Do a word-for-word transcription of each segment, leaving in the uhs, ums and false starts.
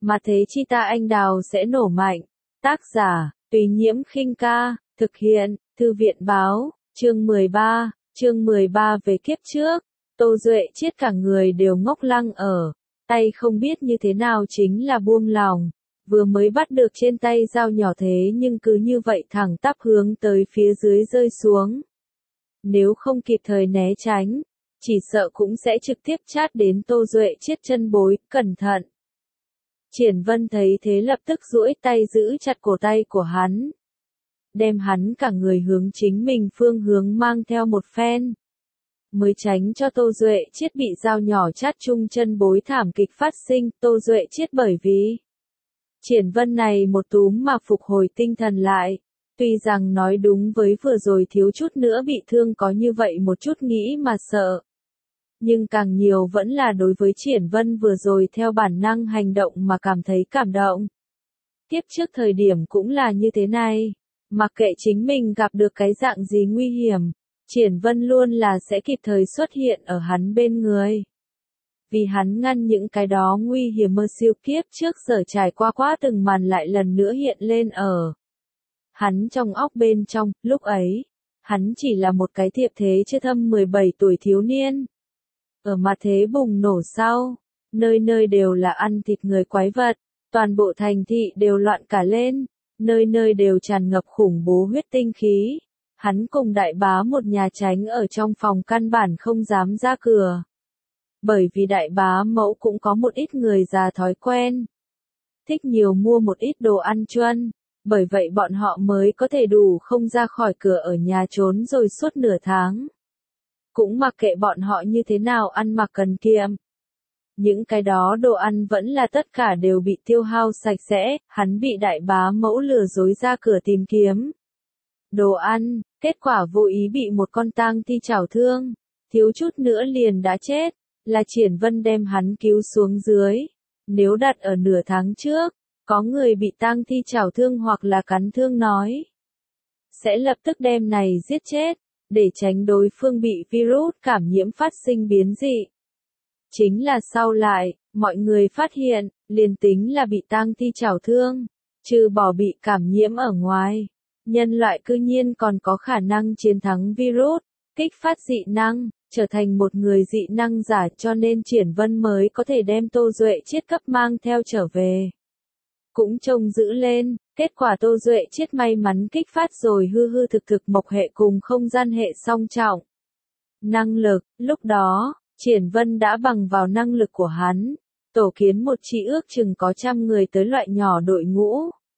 mà thế chi ta anh đào sẽ nổ mạnh. Tác giả, Tùy Nhiễm Khinh Ca, thực hiện, Thư viện Báo, chương mười ba, chương mười ba về kiếp trước. Tô Duệ Chiết cả người đều ngốc lăng ở, tay không biết như thế nào chính là buông lòng. Vừa mới bắt được trên tay dao nhỏ thế nhưng cứ như vậy thẳng tắp hướng tới phía dưới rơi xuống. Nếu không kịp thời né tránh, chỉ sợ cũng sẽ trực tiếp chát đến Tô Duệ Chiết chân bối, cẩn thận. Triển Vân thấy thế lập tức duỗi tay giữ chặt cổ tay của hắn, đem hắn cả người hướng chính mình phương hướng mang theo một phen, mới tránh cho Tô Duệ Chiết bị dao nhỏ chát chung chân bối thảm kịch phát sinh. Tô Duệ Chiết bởi vì Triển Vân này một túm mà phục hồi tinh thần lại, tuy rằng nói đúng với vừa rồi thiếu chút nữa bị thương có như vậy một chút nghĩ mà sợ. Nhưng càng nhiều vẫn là đối với Triển Vân vừa rồi theo bản năng hành động mà cảm thấy cảm động. Tiếp trước thời điểm cũng là như thế này, mặc kệ chính mình gặp được cái dạng gì nguy hiểm, Triển Vân luôn là sẽ kịp thời xuất hiện ở hắn bên người. Vì hắn ngăn những cái đó nguy hiểm mơ siêu kiếp trước sở trải qua quá từng màn lại lần nữa hiện lên ở hắn trong óc bên trong. Lúc ấy, hắn chỉ là một cái thiệp thế chưa thâm mười bảy tuổi thiếu niên. Ở mặt thế bùng nổ sau, nơi nơi đều là ăn thịt người quái vật, toàn bộ thành thị đều loạn cả lên, nơi nơi đều tràn ngập khủng bố huyết tinh khí. Hắn cùng đại bá một nhà tránh ở trong phòng căn bản không dám ra cửa. Bởi vì đại bá mẫu cũng có một ít người già thói quen, thích nhiều mua một ít đồ ăn chuân, bởi vậy bọn họ mới có thể đủ không ra khỏi cửa ở nhà trốn rồi suốt nửa tháng. Cũng mặc kệ bọn họ như thế nào ăn mặc cần kiệm. Những cái đó đồ ăn vẫn là tất cả đều bị tiêu hao sạch sẽ, hắn bị đại bá mẫu lừa dối ra cửa tìm kiếm đồ ăn, kết quả vô ý bị một con tang thi chảo thương, thiếu chút nữa liền đã chết, là Triển Vân đem hắn cứu xuống dưới. Nếu đặt ở nửa tháng trước, có người bị tang thi chảo thương hoặc là cắn thương nói, sẽ lập tức đem này giết chết, để tránh đối phương bị virus cảm nhiễm phát sinh biến dị. Chính là sau lại, mọi người phát hiện, liền tính là bị tang thi chảo thương, trừ bỏ bị cảm nhiễm ở ngoài, nhân loại cư nhiên còn có khả năng chiến thắng virus, kích phát dị năng, trở thành một người dị năng giả, cho nên Triển Vân mới có thể đem Tô Duệ Chiết cấp mang theo trở về. Cũng trông giữ lên, kết quả Tô Duệ Chiết may mắn kích phát rồi hư hư thực thực mộc hệ cùng không gian hệ song trọng năng lực. Lúc đó, Triển Vân đã bằng vào năng lực của hắn, tổ kiến một chi ước chừng có trăm người tới loại nhỏ đội ngũ,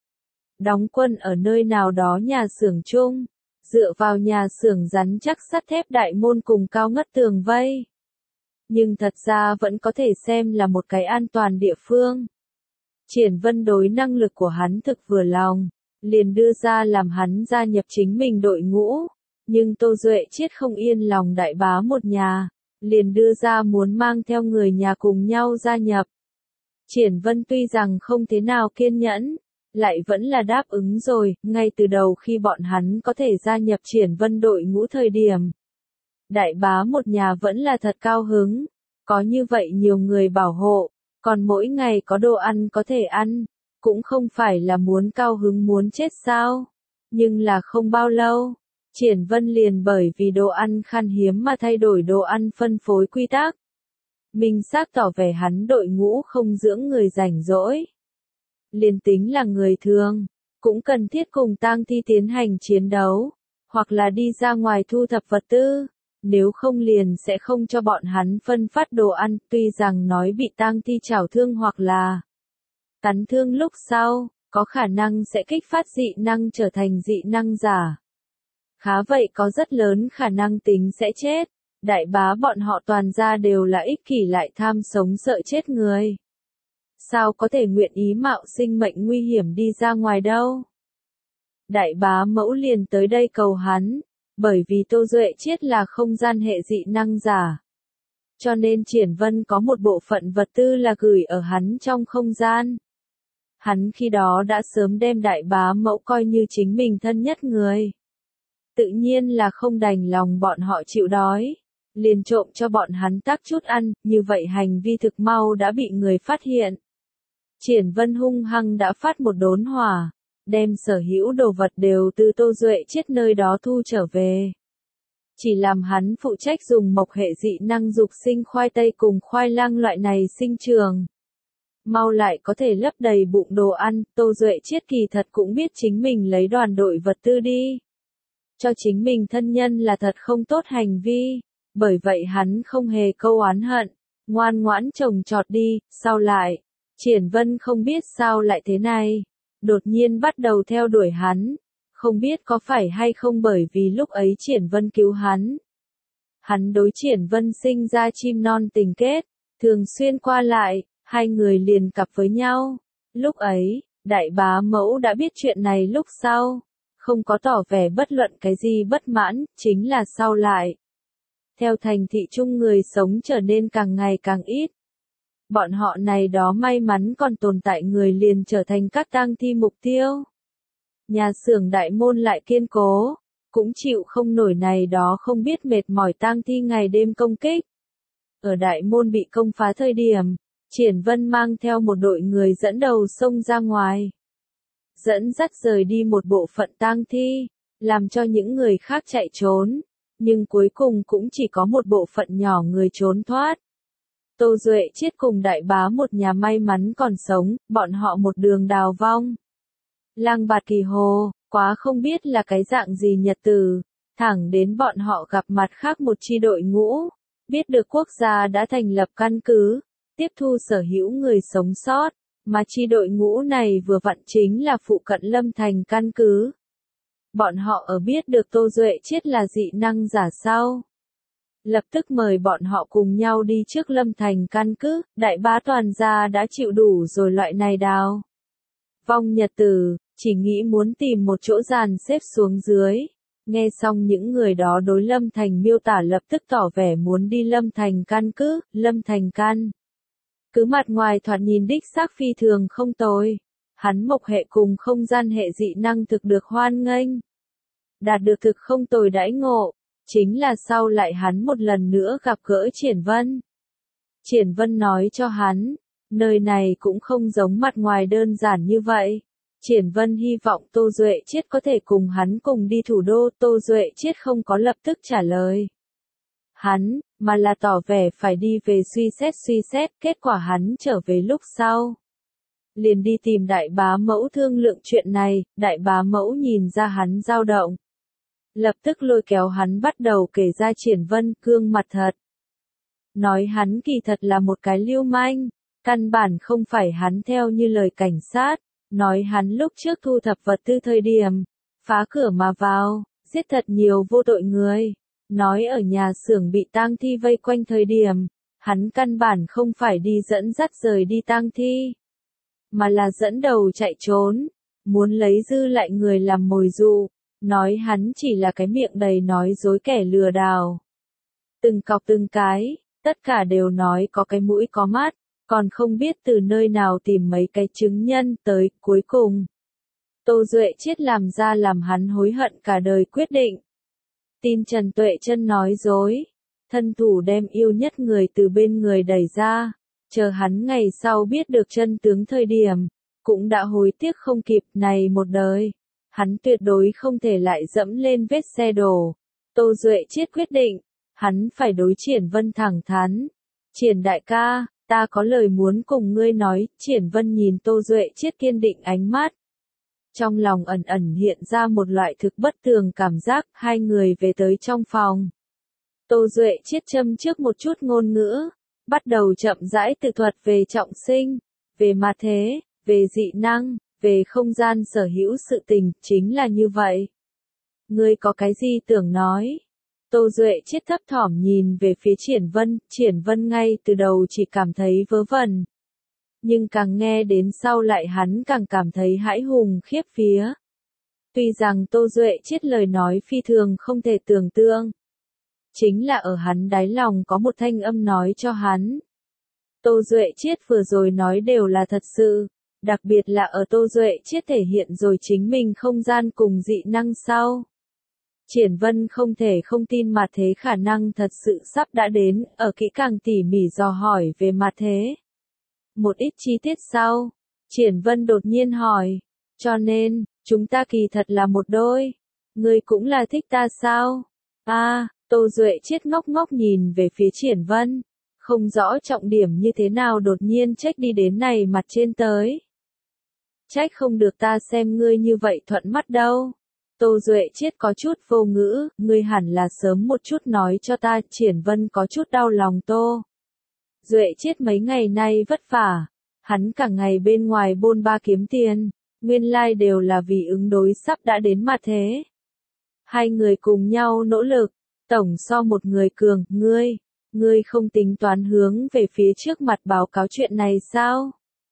đóng quân ở nơi nào đó nhà xưởng chung, dựa vào nhà xưởng rắn chắc sắt thép đại môn cùng cao ngất tường vây. Nhưng thật ra vẫn có thể xem là một cái an toàn địa phương. Triển Vân đối năng lực của hắn thực vừa lòng, liền đưa ra làm hắn gia nhập chính mình đội ngũ. Nhưng Tô Duệ Chiết không yên lòng đại bá một nhà, liền đưa ra muốn mang theo người nhà cùng nhau gia nhập. Triển Vân tuy rằng không thế nào kiên nhẫn, lại vẫn là đáp ứng rồi. Ngay từ đầu khi bọn hắn có thể gia nhập Triển Vân đội ngũ thời điểm, đại bá một nhà vẫn là thật cao hứng, có như vậy nhiều người bảo hộ, còn mỗi ngày có đồ ăn có thể ăn, cũng không phải là muốn cao hứng muốn chết sao. Nhưng là không bao lâu, Triển Vân liền bởi vì đồ ăn khan hiếm mà thay đổi đồ ăn phân phối quy tắc. Minh xác tỏ vẻ hắn đội ngũ không dưỡng người rảnh rỗi. Liền tính là người thường, cũng cần thiết cùng tang thi tiến hành chiến đấu, hoặc là đi ra ngoài thu thập vật tư, nếu không liền sẽ không cho bọn hắn phân phát đồ ăn. Tuy rằng nói bị tang thi chảo thương hoặc là cắn thương lúc sau, có khả năng sẽ kích phát dị năng trở thành dị năng giả. Khá vậy có rất lớn khả năng tính sẽ chết. Đại bá bọn họ toàn ra đều là ích kỷ lại tham sống sợ chết người. Sao có thể nguyện ý mạo sinh mệnh nguy hiểm đi ra ngoài đâu. Đại bá mẫu liền tới đây cầu hắn, bởi vì Tô Duệ Chiết là không gian hệ dị năng giả. Cho nên Triển Vân có một bộ phận vật tư là gửi ở hắn trong không gian. Hắn khi đó đã sớm đem đại bá mẫu coi như chính mình thân nhất người. Tự nhiên là không đành lòng bọn họ chịu đói, liền trộm cho bọn hắn tác chút ăn, như vậy hành vi thực mau đã bị người phát hiện. Triển Vân hung hăng đã phát một đốn hỏa, đem sở hữu đồ vật đều từ Tô Duệ Chiết nơi đó thu trở về. Chỉ làm hắn phụ trách dùng mộc hệ dị năng dục sinh khoai tây cùng khoai lang loại này sinh trường. Mau lại có thể lấp đầy bụng đồ ăn, Tô Duệ Chiết kỳ thật cũng biết chính mình lấy đoàn đội vật tư đi. Cho chính mình thân nhân là thật không tốt hành vi, bởi vậy hắn không hề câu oán hận, ngoan ngoãn trồng trọt đi, sau lại, Triển Vân không biết sao lại thế này, đột nhiên bắt đầu theo đuổi hắn, không biết có phải hay không bởi vì lúc ấy Triển Vân cứu hắn. Hắn đối Triển Vân sinh ra chim non tình kết, thường xuyên qua lại, hai người liền cặp với nhau. Lúc ấy, đại bá mẫu đã biết chuyện này lúc sau, không có tỏ vẻ bất luận cái gì bất mãn, chính là sau lại. Theo thành thị chung người sống trở nên càng ngày càng ít. Bọn họ này đó may mắn còn tồn tại người liền trở thành các tang thi mục tiêu. Nhà xưởng đại môn lại kiên cố, cũng chịu không nổi này đó không biết mệt mỏi tang thi ngày đêm công kích. Ở đại môn bị công phá thời điểm, Triển Vân mang theo một đội người dẫn đầu xông ra ngoài. Dẫn dắt rời đi một bộ phận tang thi, làm cho những người khác chạy trốn, nhưng cuối cùng cũng chỉ có một bộ phận nhỏ người trốn thoát. Tô Duệ Chiết cùng đại bá một nhà may mắn còn sống, bọn họ một đường đào vong. Lang bạt kỳ hồ, quá không biết là cái dạng gì nhật tử, thẳng đến bọn họ gặp mặt khác một chi đội ngũ, biết được quốc gia đã thành lập căn cứ, tiếp thu sở hữu người sống sót, mà chi đội ngũ này vừa vặn chính là phụ cận Lâm Thành căn cứ. Bọn họ ở biết được Tô Duệ Chiết là dị năng giả sau. Lập tức mời bọn họ cùng nhau đi trước Lâm Thành căn cứ, đại bá toàn gia đã chịu đủ rồi loại này đào. Vong nhật tử, chỉ nghĩ muốn tìm một chỗ dàn xếp xuống dưới. Nghe xong những người đó đối Lâm Thành miêu tả lập tức tỏ vẻ muốn đi Lâm Thành căn cứ, Lâm Thành căn. Cứ mặt ngoài thoạt nhìn đích xác phi thường không tồi. Hắn mộc hệ cùng không gian hệ dị năng thực được hoan nghênh. Đạt được thực không tồi đãi ngộ. Chính là sau lại hắn một lần nữa gặp gỡ Triển Vân. Triển Vân nói cho hắn, nơi này cũng không giống mặt ngoài đơn giản như vậy. Triển Vân hy vọng Tô Duệ Chiết có thể cùng hắn cùng đi thủ đô, Tô Duệ Chiết không có lập tức trả lời. Hắn, mà là tỏ vẻ phải đi về suy xét suy xét, kết quả hắn trở về lúc sau. Liền đi tìm đại bá mẫu thương lượng chuyện này, đại bá mẫu nhìn ra hắn dao động. Lập tức lôi kéo hắn bắt đầu kể ra Triển Vân cương mặt thật. Nói hắn kỳ thật là một cái lưu manh, căn bản không phải hắn theo như lời cảnh sát, nói hắn lúc trước thu thập vật tư thời điểm, phá cửa mà vào, giết thật nhiều vô tội người. Nói ở nhà xưởng bị tang thi vây quanh thời điểm, hắn căn bản không phải đi dẫn dắt rời đi tang thi, mà là dẫn đầu chạy trốn, muốn lấy dư lại người làm mồi dụ. Nói hắn chỉ là cái miệng đầy nói dối kẻ lừa đảo. Từng cọc từng cái, tất cả đều nói có cái mũi có mắt, còn không biết từ nơi nào tìm mấy cái chứng nhân tới, cuối cùng. Tô Duệ Chiết làm ra làm hắn hối hận cả đời quyết định. Tin Trần Tuệ Chân nói dối, thân thủ đem yêu nhất người từ bên người đẩy ra, chờ hắn ngày sau biết được chân tướng thời điểm, cũng đã hối tiếc không kịp này một đời. Hắn tuyệt đối không thể lại dẫm lên vết xe đổ. Tô Duệ Chiết quyết định, hắn phải đối Triển Vân thẳng thắn. Triển đại ca, ta có lời muốn cùng ngươi nói, Triển Vân nhìn Tô Duệ Chiết kiên định ánh mắt. Trong lòng ẩn ẩn hiện ra một loại thực bất thường cảm giác, hai người về tới trong phòng. Tô Duệ Chiết châm trước một chút ngôn ngữ, bắt đầu chậm rãi tự thuật về trọng sinh, về ma thế, về dị năng. Về không gian sở hữu sự tình, chính là như vậy. Ngươi có cái gì tưởng nói? Tô Duệ Chiết thấp thỏm nhìn về phía Triển Vân, Triển Vân ngay từ đầu chỉ cảm thấy vớ vẩn. Nhưng càng nghe đến sau lại hắn càng cảm thấy hãi hùng khiếp vía. Tuy rằng Tô Duệ Chiết lời nói phi thường không thể tưởng tượng. Chính là ở hắn đáy lòng có một thanh âm nói cho hắn. Tô Duệ Chiết vừa rồi nói đều là thật sự. Đặc biệt là ở Tô Duệ Chiết thể hiện rồi chính mình không gian cùng dị năng sau. Triển Vân không thể không tin mà thế khả năng thật sự sắp đã đến, ở kỹ càng tỉ mỉ dò hỏi về mặt thế. Một ít chi tiết sau, Triển Vân đột nhiên hỏi, cho nên, chúng ta kỳ thật là một đôi. Ngươi cũng là thích ta sao? À, Tô Duệ Chiết ngốc ngốc nhìn về phía Triển Vân. Không rõ trọng điểm như thế nào đột nhiên trách đi đến này mặt trên tới. Trách không được ta xem ngươi như vậy thuận mắt đâu. Tô Duệ Chiết có chút vô ngữ, ngươi hẳn là sớm một chút nói cho ta. Triển Vân có chút đau lòng Tô Duệ Chiết mấy ngày nay vất vả. Hắn cả ngày bên ngoài bôn ba kiếm tiền, nguyên lai like đều là vì ứng đối sắp đã đến mặt thế. Hai người cùng nhau nỗ lực, tổng so một người cường, ngươi, ngươi không tính toán hướng về phía trước mặt báo cáo chuyện này sao?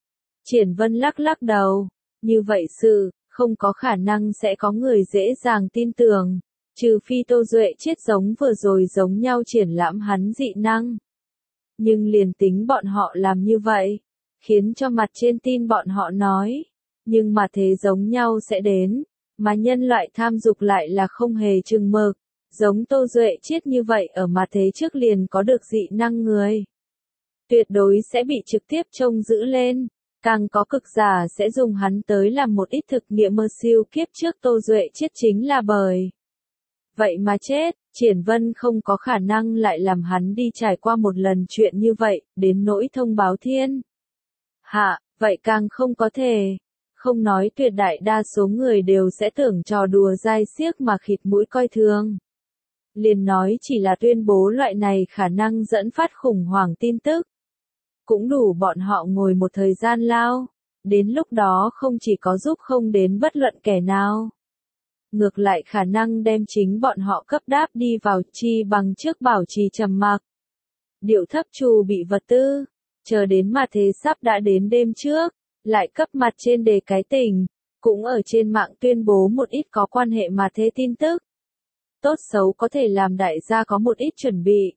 Triển Vân lắc lắc đầu, như vậy sự, không có khả năng sẽ có người dễ dàng tin tưởng, trừ phi Tô Duệ Chiết giống vừa rồi giống nhau triển lãm hắn dị năng. Nhưng liền tính bọn họ làm như vậy, khiến cho mặt trên tin bọn họ nói, nhưng mà thế giống nhau sẽ đến, mà nhân loại tham dục lại là không hề chừng mực, giống Tô Duệ Chiết như vậy ở mặt thế trước liền có được dị năng người. Tuyệt đối sẽ bị trực tiếp trông giữ lên, càng có cực giả sẽ dùng hắn tới làm một ít thực nghiệm mơ siêu kiếp trước Tô Duệ Chiết chính là bởi. Vậy mà chết, Triển Vân không có khả năng lại làm hắn đi trải qua một lần chuyện như vậy, đến nỗi thông báo thiên. Hạ, vậy càng không có thể. Không nói tuyệt đại đa số người đều sẽ tưởng trò đùa dai xiếc mà khịt mũi coi thường. Liền nói chỉ là tuyên bố loại này khả năng dẫn phát khủng hoảng tin tức. Cũng đủ bọn họ ngồi một thời gian lao. Đến lúc đó không chỉ có giúp không đến bất luận kẻ nào. Ngược lại khả năng đem chính bọn họ cấp đáp đi vào chi bằng trước bảo trì trầm mặc. Điệu thấp trù bị vật tư. Chờ đến mà thế sắp đã đến đêm trước, lại cấp mặt trên đề cái tình, cũng ở trên mạng tuyên bố một ít có quan hệ mà thế tin tức. Tốt xấu có thể làm đại gia có một ít chuẩn bị.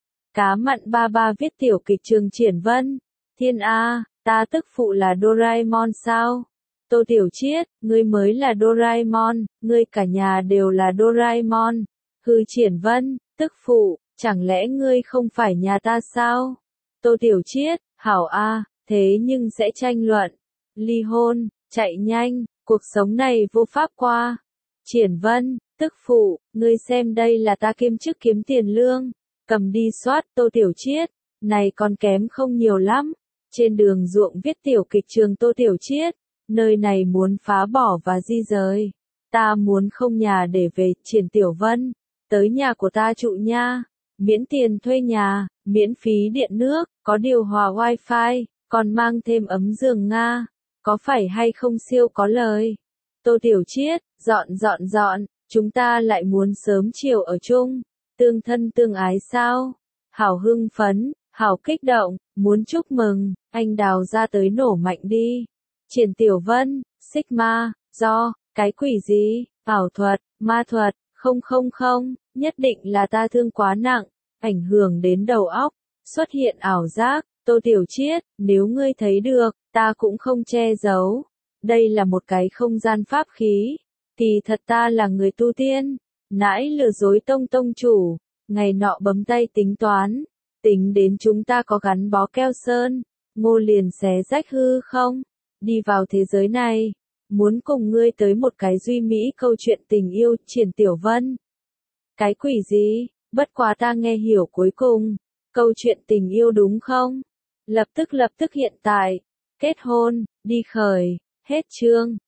Cá mặn ba ba viết tiểu kịch Trường Triển Vân, Thiên A, ta tức phụ là Doraemon sao? Tô Tiểu Chiết, ngươi mới là Doraemon, ngươi cả nhà đều là Doraemon. Hư Triển Vân, tức phụ, chẳng lẽ ngươi không phải nhà ta sao? Tô Tiểu Chiết, hảo A, thế nhưng sẽ tranh luận, ly hôn, chạy nhanh, cuộc sống này vô pháp qua. Triển Vân, tức phụ, ngươi xem đây là ta kiêm chức kiếm tiền lương, cầm đi soát. Tô Tiểu Chiết, này còn kém không nhiều lắm. Trên đường ruộng viết tiểu kịch Trường Tô Tiểu Chiết, nơi này muốn phá bỏ và di rời. Ta muốn không nhà để về. Triển Tiểu Vân, tới nhà của ta trụ nha. Miễn tiền thuê nhà, miễn phí điện nước, có điều hòa wifi, còn mang thêm ấm giường Nga. Có phải hay không siêu có lời? Tô Tiểu Chiết, dọn dọn dọn, chúng ta lại muốn sớm chiều ở chung. Tương thân tương ái sao? Hảo hưng phấn, hảo kích động, muốn chúc mừng, anh đào ra tới nổ mạnh đi. Triển Tiểu Vân, Sigma, do, cái quỷ gì, ảo thuật, ma thuật, không không không, nhất định là ta thương quá nặng, ảnh hưởng đến đầu óc, xuất hiện ảo giác. Tô Tiểu Chiết, nếu ngươi thấy được, ta cũng không che giấu. Đây là một cái không gian pháp khí. Kỳ thật ta là người tu tiên, nãi lừa dối tông tông chủ, ngày nọ bấm tay tính toán, tính đến chúng ta có gắn bó keo sơn, ngô liền xé rách hư không, đi vào thế giới này, muốn cùng ngươi tới một cái duy mỹ câu chuyện tình yêu. Triển Tiểu Vân, cái quỷ gì, bất quá ta nghe hiểu cuối cùng, câu chuyện tình yêu đúng không? Lập tức lập tức hiện tại, kết hôn, đi khởi, hết chương.